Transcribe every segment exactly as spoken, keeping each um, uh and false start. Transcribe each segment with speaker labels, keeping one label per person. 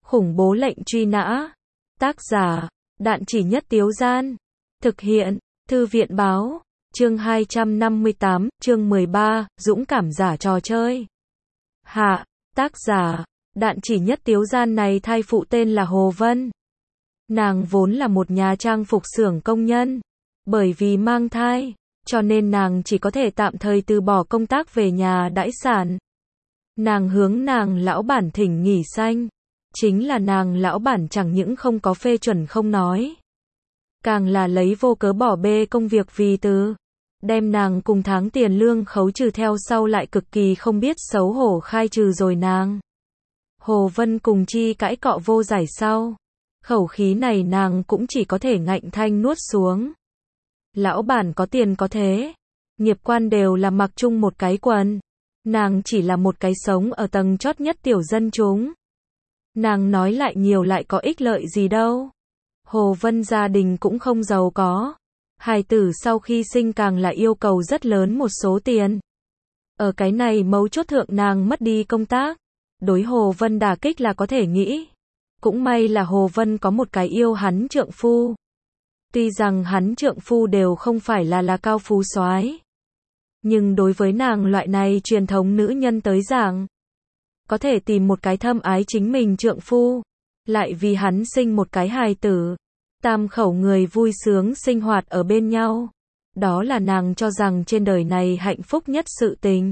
Speaker 1: Khủng bố lệnh truy nã. Tác giả, Đạn Chỉ Nhất Tiếu Gian. Thực hiện, Thư viện báo. Chương hai trăm năm mươi tám, chương mười ba, Dũng cảm giả trò chơi. Hạ, tác giả, Đạn Chỉ Nhất Tiếu Gian này thai phụ tên là Hồ Vân. Nàng vốn là một nhà trang phục xưởng công nhân. Bởi vì mang thai, cho nên nàng chỉ có thể tạm thời từ bỏ công tác về nhà đãi sản. Nàng hướng nàng lão bản thỉnh nghỉ xanh. Chính là nàng lão bản chẳng những không có phê chuẩn không nói. Càng là lấy vô cớ bỏ bê công việc vì từ. Đem nàng cùng tháng tiền lương khấu trừ theo sau lại cực kỳ không biết xấu hổ khai trừ rồi nàng. Hồ Vân cùng chi cãi cọ vô giải sau. Khẩu khí này nàng cũng chỉ có thể ngạnh thanh nuốt xuống. Lão bản có tiền có thế. Nghiệp quan đều là mặc chung một cái quần. Nàng chỉ là một cái sống ở tầng chót nhất tiểu dân chúng. Nàng nói lại nhiều lại có ích lợi gì đâu. Hồ Vân gia đình cũng không giàu có. Hài tử sau khi sinh càng là yêu cầu rất lớn một số tiền. Ở cái này mấu chốt thượng nàng mất đi công tác. Đối Hồ Vân đả kích là có thể nghĩ. Cũng may là Hồ Vân có một cái yêu hắn trượng phu. Tuy rằng hắn trượng phu đều không phải là là cao phú soái, nhưng đối với nàng loại này truyền thống nữ nhân tới giảng, có thể tìm một cái thâm ái chính mình trượng phu, lại vì hắn sinh một cái hài tử, tam khẩu người vui sướng sinh hoạt ở bên nhau. Đó là nàng cho rằng trên đời này hạnh phúc nhất sự tình.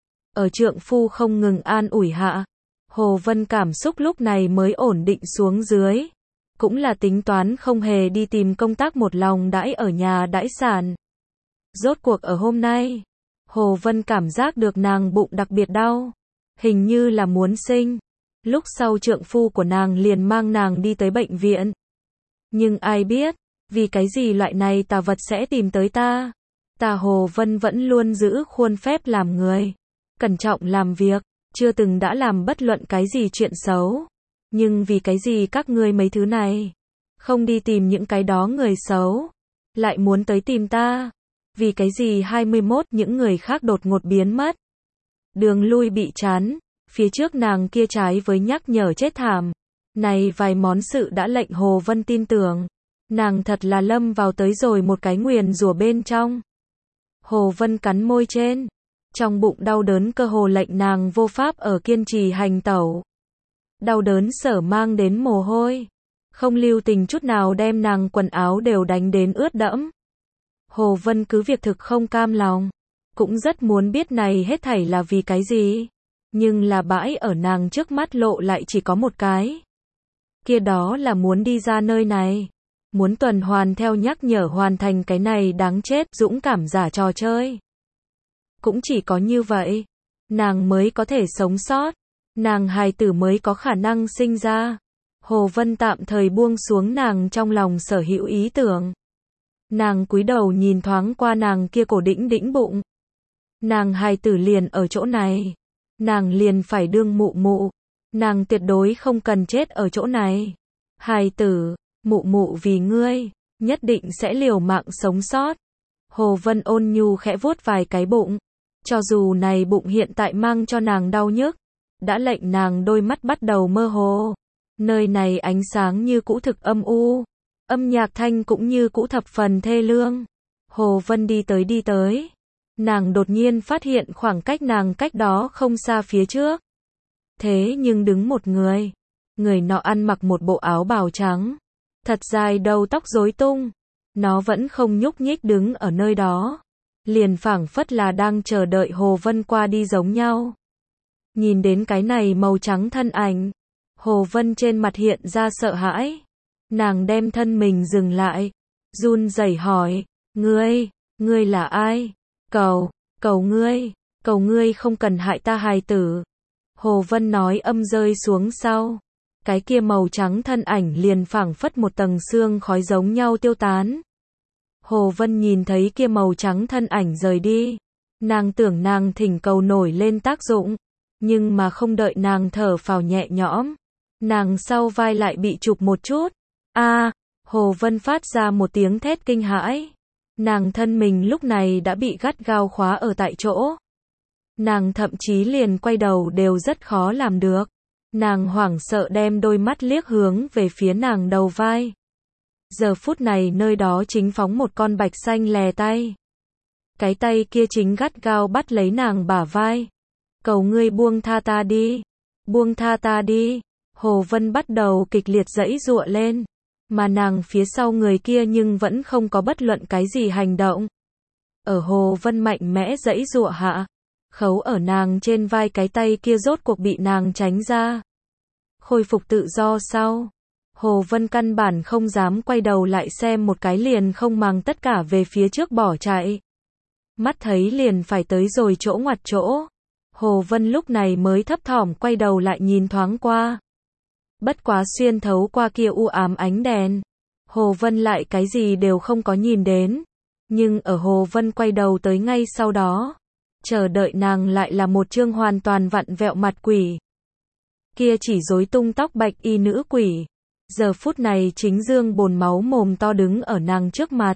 Speaker 1: Ở trượng phu không ngừng an ủi hạ, Hồ Vân cảm xúc lúc này mới ổn định xuống dưới. Cũng là tính toán không hề đi tìm công tác một lòng đãi ở nhà đãi sản. Rốt cuộc ở hôm nay, Hồ Vân cảm giác được nàng bụng đặc biệt đau. Hình như là muốn sinh. Lúc sau trượng phu của nàng liền mang nàng đi tới bệnh viện. Nhưng ai biết, vì cái gì loại này tà vật sẽ tìm tới ta. Ta Hồ Vân vẫn luôn giữ khuôn phép làm người. Cẩn trọng làm việc, chưa từng đã làm bất luận cái gì chuyện xấu. Nhưng vì cái gì các ngươi mấy thứ này không đi tìm những cái đó người xấu, lại muốn tới tìm ta? Vì cái gì hai mươi mốt những người khác đột ngột biến mất? Đường lui bị chắn, phía trước nàng kia trái với nhắc nhở chết thảm. Này vài món sự đã lệnh Hồ Vân tin tưởng. Nàng thật là lâm vào tới rồi một cái nguyền rủa bên trong. Hồ Vân cắn môi trên. Trong bụng đau đớn cơ hồ lệnh nàng vô pháp ở kiên trì hành tẩu. Đau đớn sở mang đến mồ hôi. Không lưu tình chút nào đem nàng quần áo đều đánh đến ướt đẫm. Hồ Vân cứ việc thực không cam lòng. Cũng rất muốn biết này hết thảy là vì cái gì. Nhưng là bãi ở nàng trước mắt lộ lại chỉ có một cái. Kia đó là muốn đi ra nơi này. Muốn tuần hoàn theo nhắc nhở hoàn thành cái này đáng chết dũng cảm giả trò chơi. Cũng chỉ có như vậy, nàng mới có thể sống sót. Nàng hài tử mới có khả năng sinh ra. Hồ Vân tạm thời buông xuống nàng trong lòng sở hữu ý tưởng. Nàng cúi đầu nhìn thoáng qua nàng kia cổ đĩnh đĩnh bụng. Nàng hài tử liền ở chỗ này. Nàng liền phải đương mụ mụ. Nàng tuyệt đối không cần chết ở chỗ này. Hài tử, mụ mụ vì ngươi, nhất định sẽ liều mạng sống sót. Hồ Vân ôn nhu khẽ vuốt vài cái bụng. Cho dù này bụng hiện tại mang cho nàng đau nhức, đã lệnh nàng đôi mắt bắt đầu mơ hồ. Nơi này ánh sáng như cũ thực âm u. Âm nhạc thanh cũng như cũ thập phần thê lương. Hồ Vân đi tới đi tới. Nàng đột nhiên phát hiện khoảng cách nàng cách đó không xa phía trước. Thế nhưng đứng một người. Người nọ ăn mặc một bộ áo bào trắng. Thật dài đầu tóc rối tung. Nó vẫn không nhúc nhích đứng ở nơi đó. Liền phảng phất là đang chờ đợi Hồ Vân qua đi giống nhau. Nhìn đến cái này màu trắng thân ảnh, Hồ Vân trên mặt hiện ra sợ hãi. Nàng đem thân mình dừng lại, run rẩy hỏi, ngươi, ngươi là ai? Cầu, cầu ngươi, cầu ngươi không cần hại ta hài tử. Hồ Vân nói âm rơi xuống sau. Cái kia màu trắng thân ảnh liền phảng phất một tầng sương khói giống nhau tiêu tán. Hồ Vân nhìn thấy kia màu trắng thân ảnh rời đi. Nàng tưởng nàng thỉnh cầu nổi lên tác dụng. Nhưng mà không đợi nàng thở phào nhẹ nhõm. Nàng sau vai lại bị chụp một chút. A, à, Hồ Vân phát ra một tiếng thét kinh hãi. Nàng thân mình lúc này đã bị gắt gao khóa ở tại chỗ. Nàng thậm chí liền quay đầu đều rất khó làm được. Nàng hoảng sợ đem đôi mắt liếc hướng về phía nàng đầu vai. Giờ phút này nơi đó chính phóng một con bạch xanh lè tay. Cái tay kia chính gắt gao bắt lấy nàng bả vai. Cầu ngươi buông tha ta đi. Buông tha ta đi. Hồ Vân bắt đầu kịch liệt giãy giụa lên. Mà nàng phía sau người kia nhưng vẫn không có bất luận cái gì hành động. Ở Hồ Vân mạnh mẽ giãy giụa hạ. Khấu ở nàng trên vai cái tay kia rốt cuộc bị nàng tránh ra. Khôi phục tự do sau. Hồ Vân căn bản không dám quay đầu lại xem một cái liền không màng tất cả về phía trước bỏ chạy. Mắt thấy liền phải tới rồi chỗ ngoặt chỗ. Hồ Vân lúc này mới thấp thỏm quay đầu lại nhìn thoáng qua. Bất quá xuyên thấu qua kia u ám ánh đèn. Hồ Vân lại cái gì đều không có nhìn đến. Nhưng ở Hồ Vân quay đầu tới ngay sau đó. Chờ đợi nàng lại là một chương hoàn toàn vặn vẹo mặt quỷ. Kia chỉ rối tung tóc bạch y nữ quỷ. Giờ phút này chính dương bồn máu mồm to đứng ở nàng trước mặt.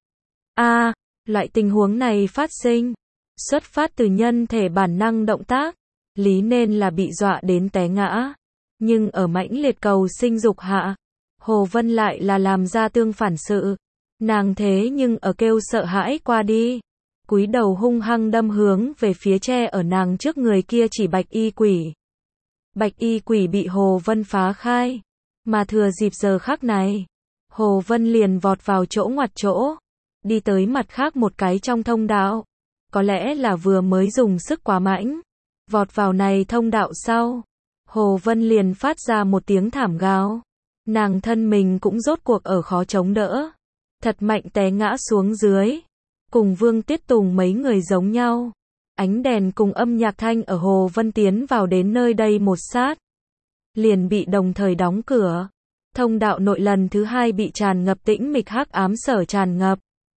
Speaker 1: A, à, loại tình huống này phát sinh. Xuất phát từ nhân thể bản năng động tác. Lý nên là bị dọa đến té ngã. Nhưng ở mãnh liệt cầu sinh dục hạ. Hồ Vân lại là làm ra tương phản sự. Nàng thế nhưng ở kêu sợ hãi qua đi. Cúi đầu hung hăng đâm hướng về phía tre ở nàng trước người kia chỉ bạch y quỷ. Bạch y quỷ bị Hồ Vân phá khai. Mà thừa dịp giờ khắc này. Hồ Vân liền vọt vào chỗ ngoặt chỗ. Đi tới mặt khác một cái trong thông đạo. Có lẽ là vừa mới dùng sức quá mạnh. Vọt vào này thông đạo sau. Hồ Vân liền phát ra một tiếng thảm gào. Nàng thân mình cũng rốt cuộc ở khó chống đỡ. Thật mạnh té ngã xuống dưới. Cùng Vương Tiết Tùng mấy người giống nhau. Ánh đèn cùng âm nhạc thanh ở Hồ Vân tiến vào đến nơi đây một sát. Liền bị đồng thời đóng cửa. Thông đạo nội lần thứ hai bị tràn ngập tĩnh mịch hắc ám sở tràn ngập.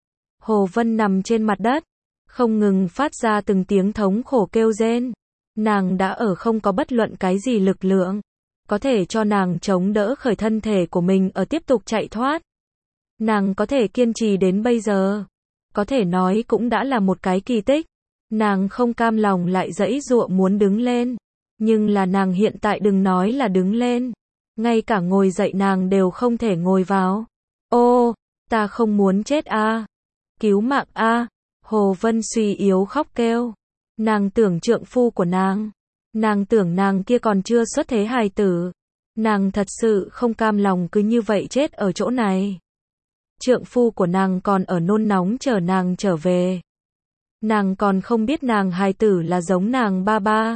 Speaker 1: Hồ Vân nằm trên mặt đất. Không ngừng phát ra từng tiếng thống khổ kêu rên. Nàng đã ở không có bất luận cái gì lực lượng. Có thể cho nàng chống đỡ khởi thân thể của mình ở tiếp tục chạy thoát. Nàng có thể kiên trì đến bây giờ. Có thể nói cũng đã là một cái kỳ tích. Nàng không cam lòng lại giãy giụa muốn đứng lên. Nhưng là nàng hiện tại đừng nói là đứng lên. Ngay cả ngồi dậy nàng đều không thể ngồi vào. Ô, ta không muốn chết a. Cứu mạng a. Hồ Vân suy yếu khóc kêu. Nàng tưởng trượng phu của nàng. Nàng tưởng nàng kia còn chưa xuất thế hài tử. Nàng thật sự không cam lòng cứ như vậy chết ở chỗ này. Trượng phu của nàng còn ở nôn nóng chờ nàng trở về. Nàng còn không biết nàng hài tử là giống nàng ba ba.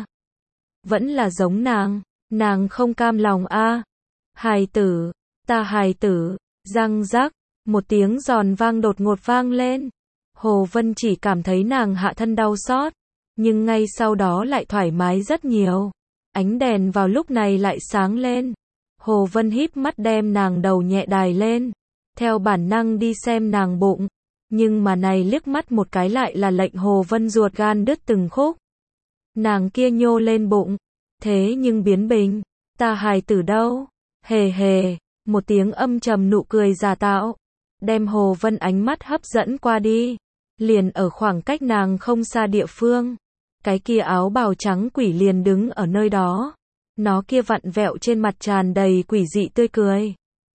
Speaker 1: Vẫn là giống nàng. Nàng không cam lòng a. À. Hài tử. Ta hài tử. Răng rắc. Một tiếng giòn vang đột ngột vang lên. Hồ Vân chỉ cảm thấy nàng hạ thân đau xót. Nhưng ngay sau đó lại thoải mái rất nhiều. Ánh đèn vào lúc này lại sáng lên. Hồ Vân híp mắt đem nàng đầu nhẹ đài lên. Theo bản năng đi xem nàng bụng. Nhưng mà này liếc mắt một cái lại là lệnh Hồ Vân ruột gan đứt từng khúc. Nàng kia nhô lên bụng. Thế nhưng biến bình. Ta hài tử đâu? Hề hề. Một tiếng âm trầm nụ cười giả tạo. Đem Hồ Vân ánh mắt hấp dẫn qua đi. Liền ở khoảng cách nàng không xa địa phương. Cái kia áo bào trắng quỷ liền đứng ở nơi đó. Nó kia vặn vẹo trên mặt tràn đầy quỷ dị tươi cười.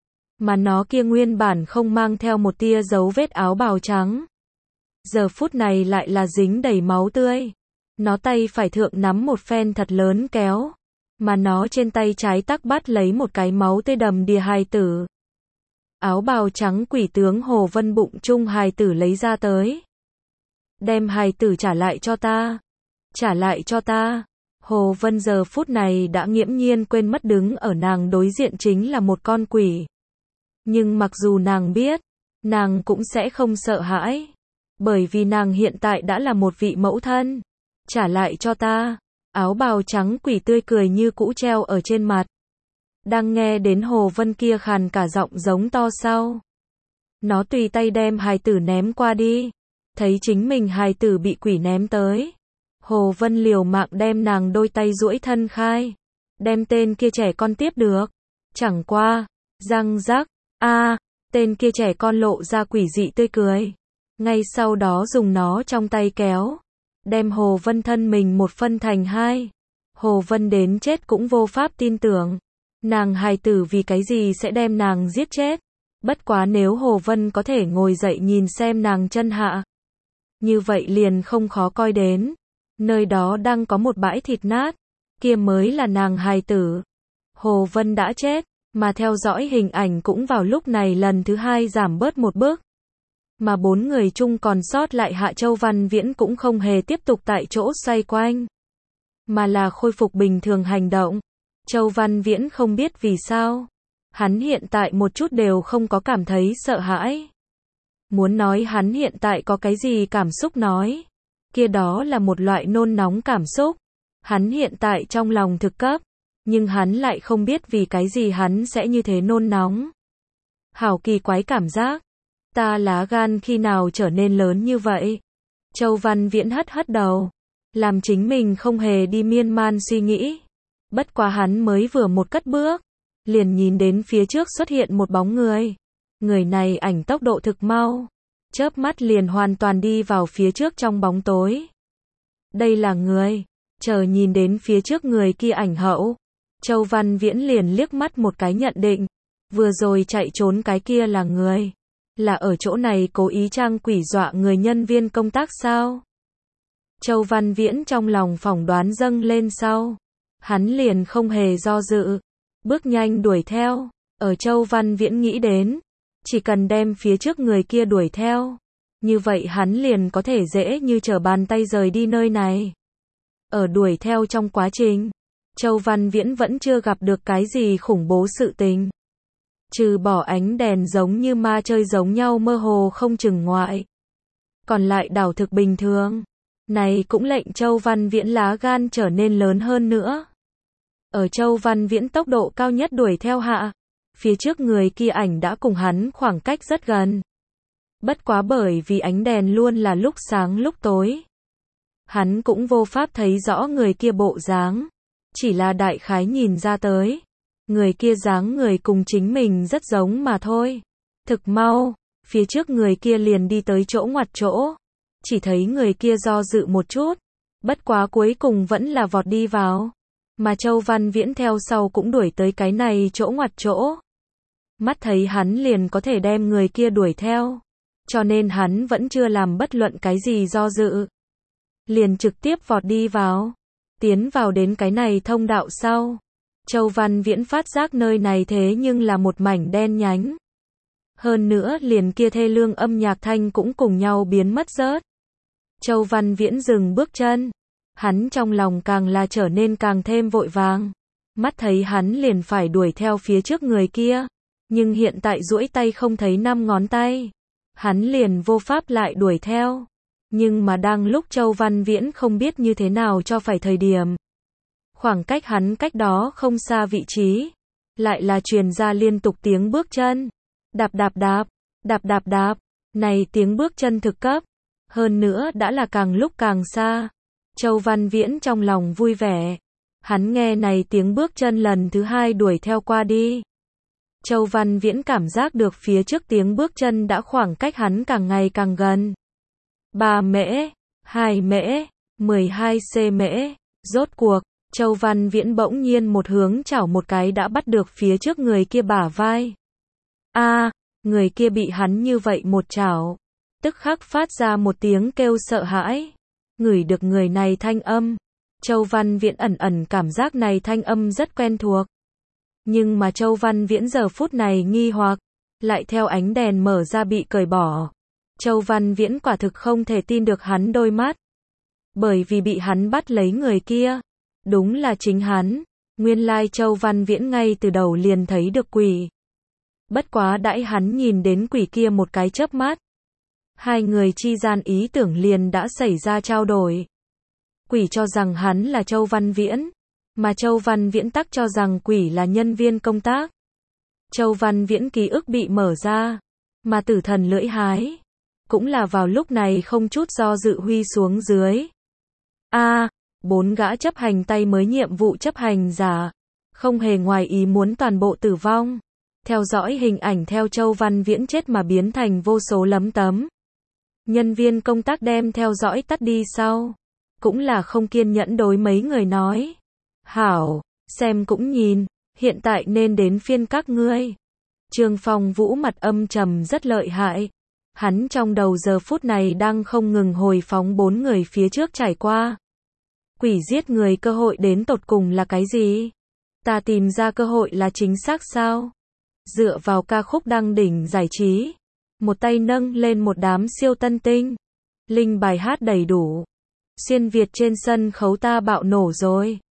Speaker 1: Mà nó kia nguyên bản không mang theo một tia dấu vết áo bào trắng. Giờ phút này lại là dính đầy máu tươi. Nó tay phải thượng nắm một phen thật lớn kéo. Mà nó trên tay trái tắc bắt lấy một cái máu tươi đầm đìa hài tử. Áo bào trắng quỷ tướng Hồ Vân bụng chung hài tử lấy ra tới. Đem hài tử trả lại cho ta. Trả lại cho ta. Hồ Vân giờ phút này đã nghiễm nhiên quên mất đứng ở nàng đối diện chính là một con quỷ. Nhưng mặc dù nàng biết, nàng cũng sẽ không sợ hãi. Bởi vì nàng hiện tại đã là một vị mẫu thân. Trả lại cho ta. Áo bào trắng quỷ tươi cười như cũ treo ở trên mặt. Đang nghe đến Hồ Vân kia khàn cả giọng giống to sau. Nó tùy tay đem hài tử ném qua đi. Thấy chính mình hài tử bị quỷ ném tới. Hồ Vân liều mạng đem nàng đôi tay duỗi thân khai. Đem tên kia trẻ con tiếp được. Chẳng qua. Răng rắc. A, à, tên kia trẻ con lộ ra quỷ dị tươi cười. Ngay sau đó dùng nó trong tay kéo. Đem Hồ Vân thân mình một phân thành hai. Hồ Vân đến chết cũng vô pháp tin tưởng. Nàng hài tử vì cái gì sẽ đem nàng giết chết. Bất quá nếu Hồ Vân có thể ngồi dậy nhìn xem nàng chân hạ. Như vậy liền không khó coi đến. Nơi đó đang có một bãi thịt nát. Kia mới là nàng hài tử. Hồ Vân đã chết. Mà theo dõi hình ảnh cũng vào lúc này lần thứ hai giảm bớt một bước. Mà bốn người chung còn sót lại Hạ Châu Văn Viễn cũng không hề tiếp tục tại chỗ xoay quanh. Mà là khôi phục bình thường hành động. Châu Văn Viễn không biết vì sao. Hắn hiện tại một chút đều không có cảm thấy sợ hãi. Muốn nói hắn hiện tại có cái gì cảm xúc nói. Kia đó là một loại nôn nóng cảm xúc. Hắn hiện tại trong lòng thực cấp. Nhưng hắn lại không biết vì cái gì hắn sẽ như thế nôn nóng. Hảo kỳ quái cảm giác. Ta lá gan khi nào trở nên lớn như vậy? Châu Văn Viễn hất hất đầu. Làm chính mình không hề đi miên man suy nghĩ. Bất quá hắn mới vừa một cất bước. Liền nhìn đến phía trước xuất hiện một bóng người. Người này ảnh tốc độ thực mau. Chớp mắt liền hoàn toàn đi vào phía trước trong bóng tối. Đây là người. Chờ nhìn đến phía trước người kia ảnh hậu. Châu Văn Viễn liền liếc mắt một cái nhận định. Vừa rồi chạy trốn cái kia là người. Là ở chỗ này cố ý trang quỷ dọa người nhân viên công tác sao? Châu Văn Viễn trong lòng phỏng đoán dâng lên sau. Hắn liền không hề do dự. Bước nhanh đuổi theo. Ở Châu Văn Viễn nghĩ đến. Chỉ cần đem phía trước người kia đuổi theo. Như vậy hắn liền có thể dễ như trở bàn tay rời đi nơi này. Ở đuổi theo trong quá trình. Châu Văn Viễn vẫn chưa gặp được cái gì khủng bố sự tình. Trừ bỏ ánh đèn giống như ma chơi giống nhau mơ hồ không chừng ngoại. Còn lại đảo thực bình thường. Này cũng lệnh Châu Văn Viễn lá gan trở nên lớn hơn nữa. Ở Châu Văn Viễn tốc độ cao nhất đuổi theo hạ. Phía trước người kia ảnh đã cùng hắn khoảng cách rất gần. Bất quá bởi vì ánh đèn luôn là lúc sáng lúc tối. Hắn cũng vô pháp thấy rõ người kia bộ dáng. Chỉ là đại khái nhìn ra tới. Người kia dáng người cùng chính mình rất giống mà thôi. Thực mau, phía trước người kia liền đi tới chỗ ngoặt chỗ. Chỉ thấy người kia do dự một chút. Bất quá cuối cùng vẫn là vọt đi vào. Mà Châu Văn Viễn theo sau cũng đuổi tới cái này chỗ ngoặt chỗ. Mắt thấy hắn liền có thể đem người kia đuổi theo. Cho nên hắn vẫn chưa làm bất luận cái gì do dự. Liền trực tiếp vọt đi vào. Tiến vào đến cái này thông đạo sau. Châu Văn Viễn phát giác nơi này thế nhưng là một mảnh đen nhánh. Hơn nữa liền kia thê lương âm nhạc thanh cũng cùng nhau biến mất rớt. Châu Văn Viễn dừng bước chân. Hắn trong lòng càng là trở nên càng thêm vội vàng. Mắt thấy hắn liền phải đuổi theo phía trước người kia. Nhưng hiện tại duỗi tay không thấy năm ngón tay. Hắn liền vô pháp lại đuổi theo. Nhưng mà đang lúc Châu Văn Viễn không biết như thế nào cho phải thời điểm. Khoảng cách hắn cách đó không xa vị trí. Lại là truyền ra liên tục tiếng bước chân. Đạp đạp đạp, đạp đạp đạp. Này tiếng bước chân thực cấp. Hơn nữa đã là càng lúc càng xa. Châu Văn Viễn trong lòng vui vẻ. Hắn nghe này tiếng bước chân lần thứ hai đuổi theo qua đi. Châu Văn Viễn cảm giác được phía trước tiếng bước chân đã khoảng cách hắn càng ngày càng gần. ba mễ, hai mễ, mười hai cm. Rốt cuộc, Châu Văn Viễn bỗng nhiên một hướng chảo một cái đã bắt được phía trước người kia bả vai. A, à, người kia bị hắn như vậy một chảo. Tức khắc phát ra một tiếng kêu sợ hãi. Ngửi được người này thanh âm. Châu Văn Viễn ẩn ẩn cảm giác này thanh âm rất quen thuộc. Nhưng mà Châu Văn Viễn giờ phút này nghi hoặc. Lại theo ánh đèn mở ra bị cởi bỏ. Châu Văn Viễn quả thực không thể tin được hắn đôi mắt. Bởi vì bị hắn bắt lấy người kia. Đúng là chính hắn. Nguyên lai Châu Văn Viễn ngay từ đầu liền thấy được quỷ. Bất quá đãi hắn nhìn đến quỷ kia một cái chớp mắt. Hai người chi gian ý tưởng liền đã xảy ra trao đổi. Quỷ cho rằng hắn là Châu Văn Viễn. Mà Châu Văn Viễn tắc cho rằng quỷ là nhân viên công tác. Châu Văn Viễn ký ức bị mở ra. Mà tử thần lưỡi hái. Cũng là vào lúc này không chút do dự huy xuống dưới. A, à, bốn gã chấp hành tay mới nhiệm vụ chấp hành giả. Không hề ngoài ý muốn toàn bộ tử vong. Theo dõi hình ảnh theo Châu Văn Viễn chết mà biến thành vô số lấm tấm. Nhân viên công tác đem theo dõi tắt đi sau. Cũng là không kiên nhẫn đối mấy người nói. Hảo, xem cũng nhìn, hiện tại nên đến phiên các ngươi. Trương Phong Vũ mặt âm trầm rất lợi hại. Hắn trong đầu giờ phút này đang không ngừng hồi phóng bốn người phía trước trải qua. Quỷ giết người cơ hội đến tột cùng là cái gì? Ta tìm ra cơ hội là chính xác sao? Dựa vào ca khúc đăng đỉnh giải trí. Một tay nâng lên một đám siêu tân tinh. Linh bài hát đầy đủ. Xuyên Việt trên sân khấu ta bạo nổ rồi.